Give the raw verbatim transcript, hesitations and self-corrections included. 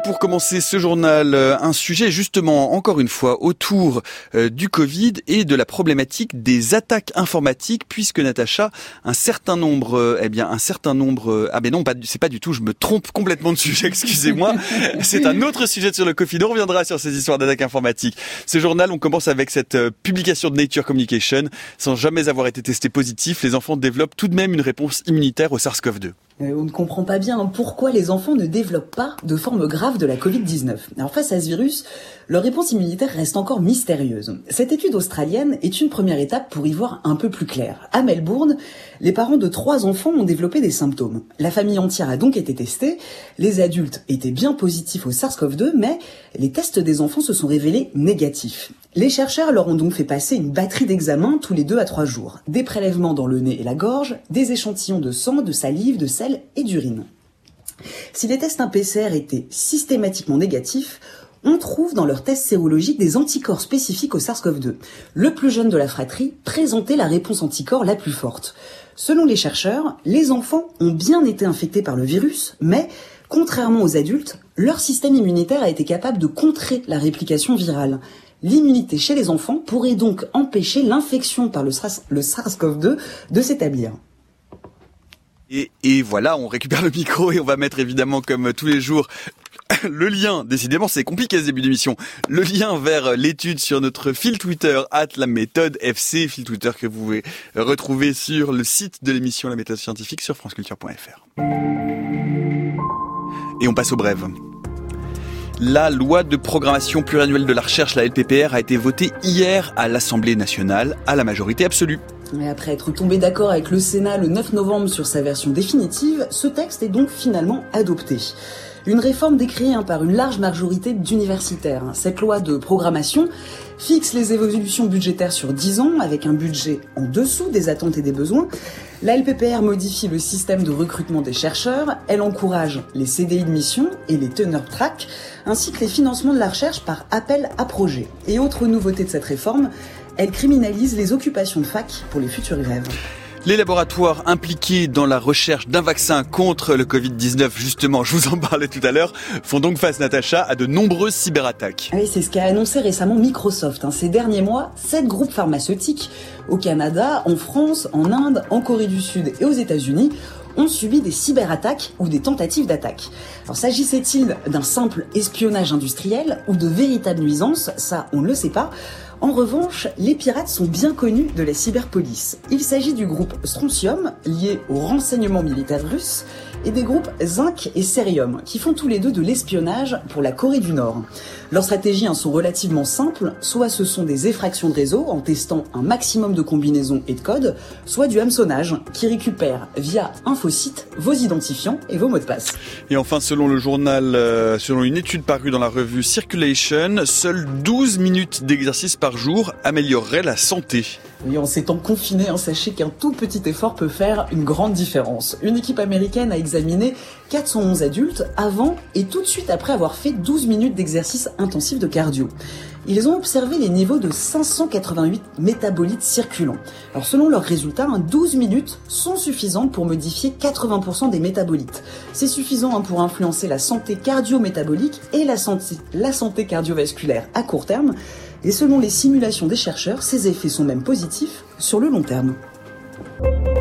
pour commencer ce journal, un sujet justement, encore une fois, autour euh, du Covid et de la problématique des attaques informatiques, puisque Natacha, un certain nombre, euh, eh bien, un certain nombre, euh, ah ben non, pas, c'est pas du tout, je me trompe complètement de sujet, excusez-moi, c'est un autre sujet sur le Covid, on reviendra sur ces histoires d'attaques informatiques. Ce journal, on commence avec cette euh, publication de Nature Communication, sans jamais avoir été testé positif, les enfants développent tout de même une réponse immunitaire au SARS-C o V deux. On ne comprend pas bien pourquoi les enfants ne développent pas de forme grave de la covid dix-neuf. Alors face à ce virus, leur réponse immunitaire reste encore mystérieuse. Cette étude australienne est une première étape pour y voir un peu plus clair. À Melbourne, les parents de trois enfants ont développé des symptômes. La famille entière a donc été testée. Les adultes étaient bien positifs au SARS-C o V deux, mais les tests des enfants se sont révélés négatifs. Les chercheurs leur ont donc fait passer une batterie d'examens tous les deux à trois jours. Des prélèvements dans le nez et la gorge, des échantillons de sang, de salive, de sel et d'urine. Si les tests P C R étaient systématiquement négatifs, on trouve dans leurs tests sérologiques des anticorps spécifiques au SARS-C o V deux. Le plus jeune de la fratrie présentait la réponse anticorps la plus forte. Selon les chercheurs, les enfants ont bien été infectés par le virus, mais contrairement aux adultes, leur système immunitaire a été capable de contrer la réplication virale. L'immunité chez les enfants pourrait donc empêcher l'infection par le SARS-C o V deux de s'établir. Et, et voilà, on récupère le micro et on va mettre évidemment, comme tous les jours, le lien, décidément c'est compliqué ce début d'émission, le lien vers l'étude sur notre fil Twitter, arobase la méthode F C, fil Twitter que vous pouvez retrouver sur le site de l'émission La Méthode Scientifique sur franceculture point f r. Et on passe au brève. La loi de programmation pluriannuelle de la recherche, la L P P R, a été votée hier à l'Assemblée nationale à la majorité absolue. Et après être tombé d'accord avec le Sénat le neuf novembre sur sa version définitive, ce texte est donc finalement adopté. Une réforme décriée hein, par une large majorité d'universitaires. Cette loi de programmation fixe les évolutions budgétaires sur dix ans avec un budget en dessous des attentes et des besoins. La L P P R modifie le système de recrutement des chercheurs. Elle encourage les C D I de mission et les tenure track, ainsi que les financements de la recherche par appel à projet. Et autre nouveauté de cette réforme, elle criminalise les occupations de fac pour les futures grèves. Les laboratoires impliqués dans la recherche d'un vaccin contre le covid dix-neuf, justement, je vous en parlais tout à l'heure, font donc face, Natacha, à de nombreuses cyberattaques. Oui, c'est ce qu'a annoncé récemment Microsoft. Ces derniers mois, sept groupes pharmaceutiques au Canada, en France, en Inde, en Corée du Sud et aux États-Unis ont subi des cyberattaques ou des tentatives d'attaque. Alors s'agissait-il d'un simple espionnage industriel ou de véritables nuisances? Ça, on ne le sait pas. En revanche, les pirates sont bien connus de la cyberpolice. Il s'agit du groupe Strontium, lié au renseignement militaire russe, et des groupes Zinc et Cerium, qui font tous les deux de l'espionnage pour la Corée du Nord. Leurs stratégies hein, sont relativement simples, soit ce sont des effractions de réseau en testant un maximum de combinaisons et de codes, soit du hameçonnage qui récupère via Infosite vos identifiants et vos mots de passe. Et enfin, selon le journal, euh, selon une étude parue dans la revue Circulation, seules douze minutes d'exercice par jour amélioreraient la santé. Oui, en ces temps confinés, hein, sachez qu'un tout petit effort peut faire une grande différence. Une équipe américaine a examiné quatre cent onze adultes avant et tout de suite après avoir fait douze minutes d'exercice intensif de cardio. Ils ont observé les niveaux de cinq cent quatre-vingt-huit métabolites circulants. Alors selon leurs résultats, hein, douze minutes sont suffisantes pour modifier quatre-vingts pour cent des métabolites. C'est suffisant hein, pour influencer la santé cardio-métabolique et la santé, la santé cardiovasculaire à court terme. Et selon les simulations des chercheurs, ces effets sont même positifs sur le long terme.